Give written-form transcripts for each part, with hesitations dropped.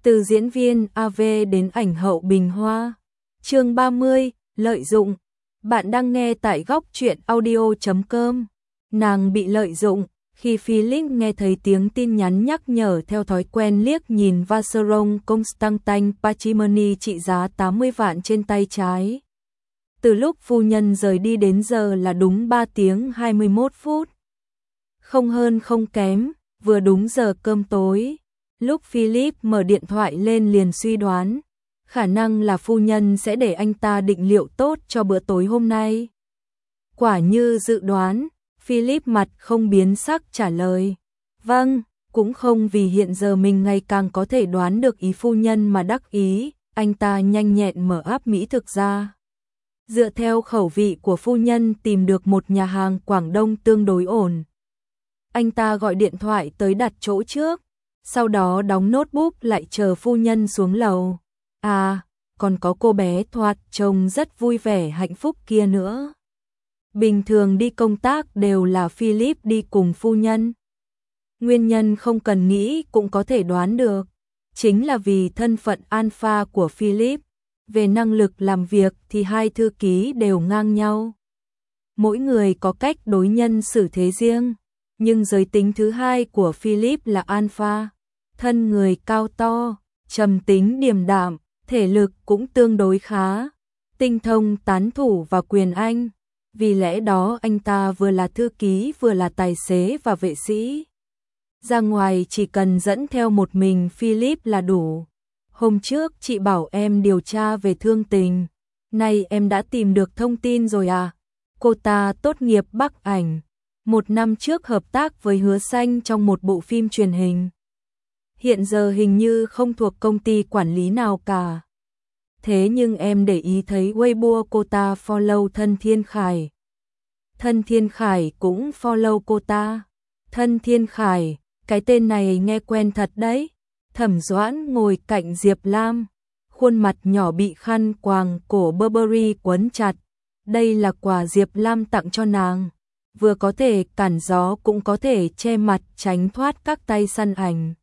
Từ diễn viên AV đến ảnh hậu bình hoa. Chương 30, lợi dụng. Bạn đang nghe tại góc truyện audio.com. Nàng bị lợi dụng. Khi Philip nghe thấy tiếng tin nhắn nhắc nhở, theo thói quen liếc nhìn Vacheron Constantin Parchimony trị giá 80 vạn trên tay trái. Từ lúc phu nhân rời đi đến giờ là đúng 3 tiếng 21 phút. Không hơn không kém, vừa đúng giờ cơm tối. Lúc Philip mở điện thoại lên liền suy đoán, khả năng là phu nhân sẽ để anh ta định liệu tốt cho bữa tối hôm nay. Quả như dự đoán, Philip mặt không biến sắc trả lời, vâng, cũng không vì hiện giờ mình ngày càng có thể đoán được ý phu nhân mà đắc ý, anh ta nhanh nhẹn mở app Mỹ thực ra. Dựa theo khẩu vị của phu nhân tìm được một nhà hàng Quảng Đông tương đối ổn. Anh ta gọi điện thoại tới đặt chỗ trước, sau đó đóng notebook lại chờ phu nhân xuống lầu. À, còn có cô bé thoạt trông rất vui vẻ hạnh phúc kia nữa. Bình thường đi công tác đều là Philip đi cùng phu nhân. Nguyên nhân không cần nghĩ cũng có thể đoán được, chính là vì thân phận alpha của Philip. Về năng lực làm việc thì hai thư ký đều ngang nhau. Mỗi người có cách đối nhân xử thế riêng, nhưng giới tính thứ hai của Philip là alpha. Thân người cao to, trầm tính điềm đạm, thể lực cũng tương đối khá, tinh thông tán thủ và quyền Anh. Vì lẽ đó anh ta vừa là thư ký vừa là tài xế và vệ sĩ. Ra ngoài chỉ cần dẫn theo một mình Philip là đủ. Hôm trước chị bảo em điều tra về thương tình, nay em đã tìm được thông tin rồi à? Cô ta tốt nghiệp Bắc Ảnh, 1 năm trước hợp tác với Hứa Xanh trong một bộ phim truyền hình. Hiện giờ hình như không thuộc công ty quản lý nào cả. Thế nhưng em để ý thấy Weibo cô ta follow Thân Thiên Khải. Thân Thiên Khải cũng follow cô ta. Thân Thiên Khải, cái tên này nghe quen thật đấy. Thẩm Doãn ngồi cạnh Diệp Lam, khuôn mặt nhỏ bị khăn quàng cổ Burberry quấn chặt. Đây là quà Diệp Lam tặng cho nàng, vừa có thể cản gió cũng có thể che mặt tránh thoát các tay săn ảnh.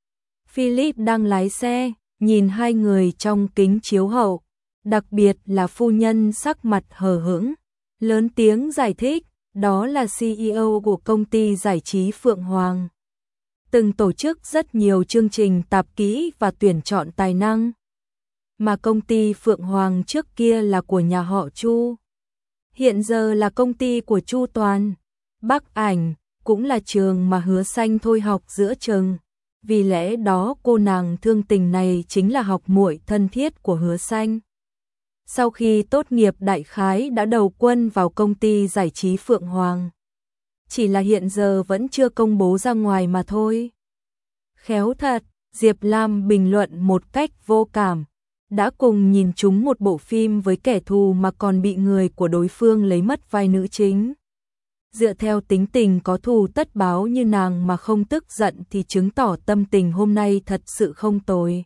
Philip đang lái xe, nhìn hai người trong kính chiếu hậu, đặc biệt là phu nhân sắc mặt hờ hững, lớn tiếng giải thích, đó là CEO của công ty giải trí Phượng Hoàng. Từng tổ chức rất nhiều chương trình tạp kỹ và tuyển chọn tài năng. Mà công ty Phượng Hoàng trước kia là của nhà họ Chu. Hiện giờ là công ty của Chu Toàn. Bắc Ảnh cũng là trường mà Hứa Xanh thôi học giữa chừng. Vì lẽ đó cô nàng thương tình này chính là học muội thân thiết của Hứa Xanh. Sau khi tốt nghiệp đại khái đã đầu quân vào công ty giải trí Phượng Hoàng. Chỉ là hiện giờ vẫn chưa công bố ra ngoài mà thôi. Khéo thật, Diệp Lam bình luận một cách vô cảm. Đã cùng nhìn trúng một bộ phim với kẻ thù mà còn bị người của đối phương lấy mất vai nữ chính. Dựa theo tính tình có thù tất báo như nàng mà không tức giận thì chứng tỏ tâm tình hôm nay thật sự không tồi.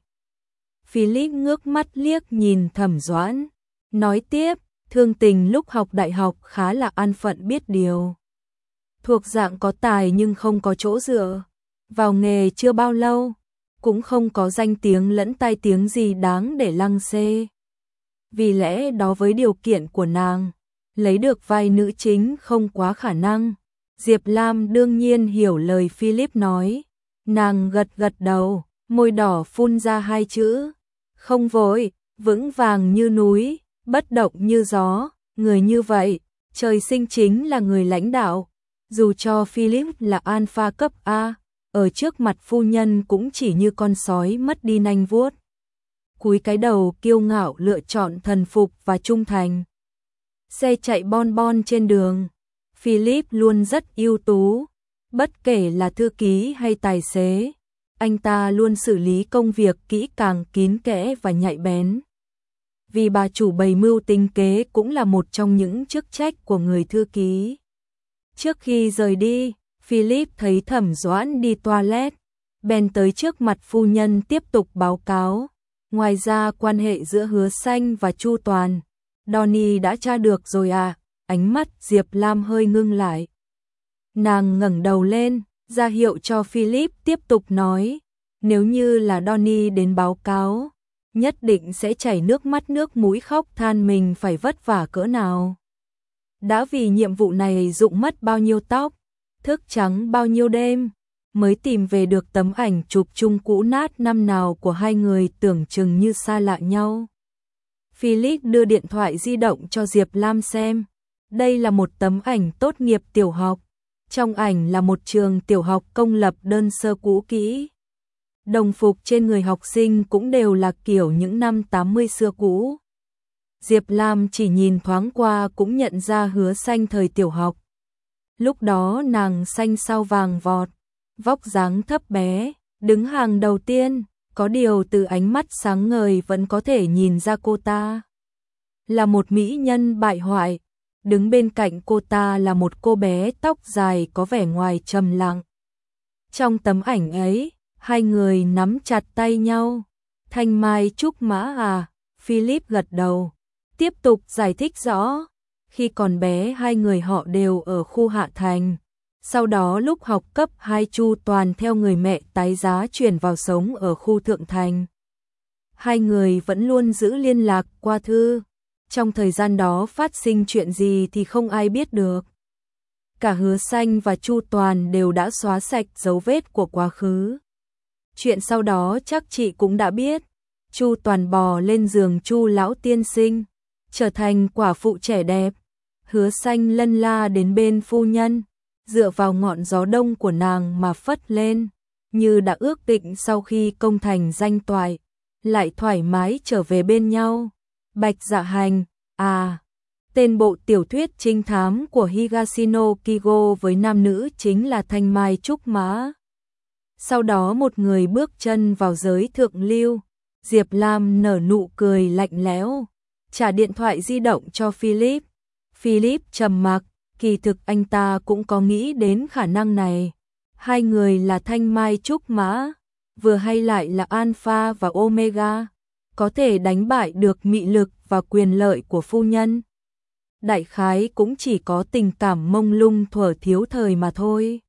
Philip ngước mắt liếc nhìn Thẩm Doãn, nói tiếp, thương tình lúc học đại học khá là an phận biết điều. Thuộc dạng có tài nhưng không có chỗ dựa, vào nghề chưa bao lâu, cũng không có danh tiếng lẫn tai tiếng gì đáng để lăng xê. Vì lẽ đó với điều kiện của nàng, lấy được vai nữ chính không quá khả năng. Diệp Lam đương nhiên hiểu lời Philip nói, nàng gật gật đầu, môi đỏ phun ra hai chữ, không vội, vững vàng như núi, bất động như gió, người như vậy, trời sinh chính là người lãnh đạo. Dù cho Philip là alpha cấp A, ở trước mặt phu nhân cũng chỉ như con sói mất đi nanh vuốt. Cúi cái đầu kiêu ngạo lựa chọn thần phục và trung thành. Xe chạy bon bon trên đường, Philip luôn rất ưu tú, bất kể là thư ký hay tài xế, anh ta luôn xử lý công việc kỹ càng kín kẽ và nhạy bén. Vì bà chủ bày mưu tính kế cũng là một trong những chức trách của người thư ký. Trước khi rời đi, Philip thấy Thẩm Doãn đi toilet, bèn tới trước mặt phu nhân tiếp tục báo cáo. Ngoài ra quan hệ giữa Hứa Xanh và Chu Toàn, Donnie đã tra được rồi à? Ánh mắt Diệp Lam hơi ngưng lại. Nàng ngẩng đầu lên, ra hiệu cho Philip tiếp tục nói. Nếu như là Donnie đến báo cáo, nhất định sẽ chảy nước mắt nước mũi khóc than mình phải vất vả cỡ nào. Đã vì nhiệm vụ này rụng mất bao nhiêu tóc, thức trắng bao nhiêu đêm, mới tìm về được tấm ảnh chụp chung cũ nát năm nào của hai người tưởng chừng như xa lạ nhau. Philip đưa điện thoại di động cho Diệp Lam xem. Đây là một tấm ảnh tốt nghiệp tiểu học. Trong ảnh là một trường tiểu học công lập đơn sơ cũ kỹ. Đồng phục trên người học sinh cũng đều là kiểu những năm 80 xưa cũ. Diệp Lam chỉ nhìn thoáng qua cũng nhận ra Hứa Xanh thời tiểu học. Lúc đó nàng xanh sao vàng vọt, vóc dáng thấp bé, đứng hàng đầu tiên, có điều từ ánh mắt sáng ngời vẫn có thể nhìn ra cô ta là một mỹ nhân bại hoại. Đứng bên cạnh cô ta là một cô bé tóc dài có vẻ ngoài trầm lặng. Trong tấm ảnh ấy, hai người nắm chặt tay nhau. Thanh mai trúc mã à? Philip gật đầu, tiếp tục giải thích rõ. Khi còn bé hai người họ đều ở khu Hạ Thành. Sau đó lúc học cấp 2 Chu Toàn theo người mẹ tái giá chuyển vào sống ở khu Thượng Thành. Hai người vẫn luôn giữ liên lạc qua thư. Trong thời gian đó phát sinh chuyện gì thì không ai biết được. Cả Hứa Xanh và Chu Toàn đều đã xóa sạch dấu vết của quá khứ. Chuyện sau đó chắc chị cũng đã biết. Chu Toàn bò lên giường Chu lão tiên sinh, trở thành quả phụ trẻ đẹp. Hứa Xanh lân la đến bên phu nhân, dựa vào ngọn gió đông của nàng mà phất lên, như đã ước định sau khi công thành danh toại, lại thoải mái trở về bên nhau. Bạch Dạ Hành, à, tên bộ tiểu thuyết trinh thám của Higashino Kigo với nam nữ chính là Thanh Mai Trúc Mã. Sau đó một người bước chân vào giới thượng lưu. Diệp Lam nở nụ cười lạnh lẽo, trả điện thoại di động cho Philip. Philip trầm mặc, kỳ thực anh ta cũng có nghĩ đến khả năng này. Hai người là Thanh Mai Trúc Mã, vừa hay lại là Alpha và Omega, có thể đánh bại được mị lực và quyền lợi của phu nhân. Đại khái cũng chỉ có tình cảm mông lung thuở thiếu thời mà thôi.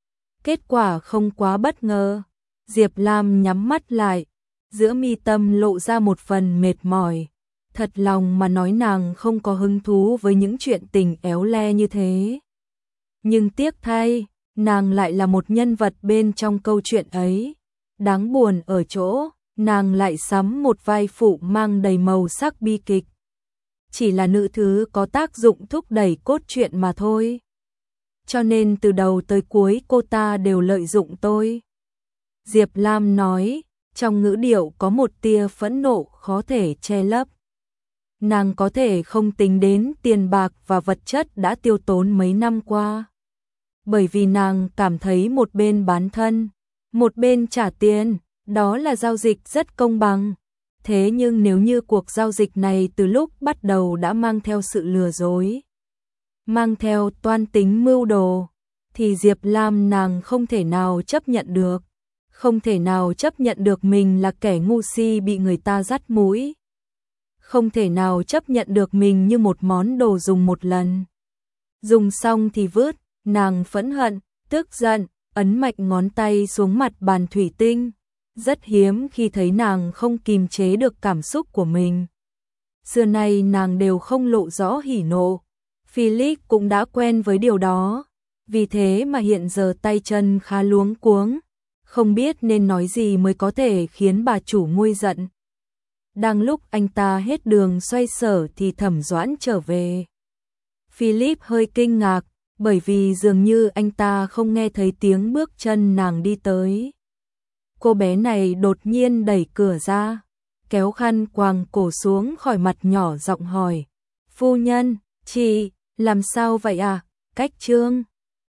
Kết quả không quá bất ngờ. Diệp Lam nhắm mắt lại, giữa mi tâm lộ ra một phần mệt mỏi. Thật lòng mà nói nàng không có hứng thú với những chuyện tình éo le như thế. Nhưng tiếc thay, nàng lại là một nhân vật bên trong câu chuyện ấy. Đáng buồn ở chỗ, nàng lại sắm một vai phụ mang đầy màu sắc bi kịch. Chỉ là nữ thứ có tác dụng thúc đẩy cốt truyện mà thôi. Cho nên từ đầu tới cuối cô ta đều lợi dụng tôi. Diệp Lam nói, trong ngữ điệu có một tia phẫn nộ khó thể che lấp. Nàng có thể không tính đến tiền bạc và vật chất đã tiêu tốn mấy năm qua. Bởi vì nàng cảm thấy một bên bán thân, một bên trả tiền, đó là giao dịch rất công bằng. Thế nhưng nếu như cuộc giao dịch này từ lúc bắt đầu đã mang theo sự lừa dối, mang theo toan tính mưu đồ, thì Diệp Lam nàng không thể nào chấp nhận được. Không thể nào chấp nhận được mình là kẻ ngu si bị người ta dắt mũi. Không thể nào chấp nhận được mình như một món đồ dùng một lần. Dùng xong thì vứt, nàng phẫn hận, tức giận, ấn mạnh ngón tay xuống mặt bàn thủy tinh. Rất hiếm khi thấy nàng không kìm chế được cảm xúc của mình. Xưa nay nàng đều không lộ rõ hỉ nộ. Philip cũng đã quen với điều đó. Vì thế mà hiện giờ tay chân khá luống cuống. Không biết nên nói gì mới có thể khiến bà chủ nguôi giận. Đang lúc anh ta hết đường xoay sở thì Thẩm Doãn trở về. Philip hơi kinh ngạc, bởi vì dường như anh ta không nghe thấy tiếng bước chân nàng đi tới. Cô bé này đột nhiên đẩy cửa ra, kéo khăn quàng cổ xuống khỏi mặt nhỏ giọng hỏi. Phu nhân, chị, làm sao vậy à? Cách trương.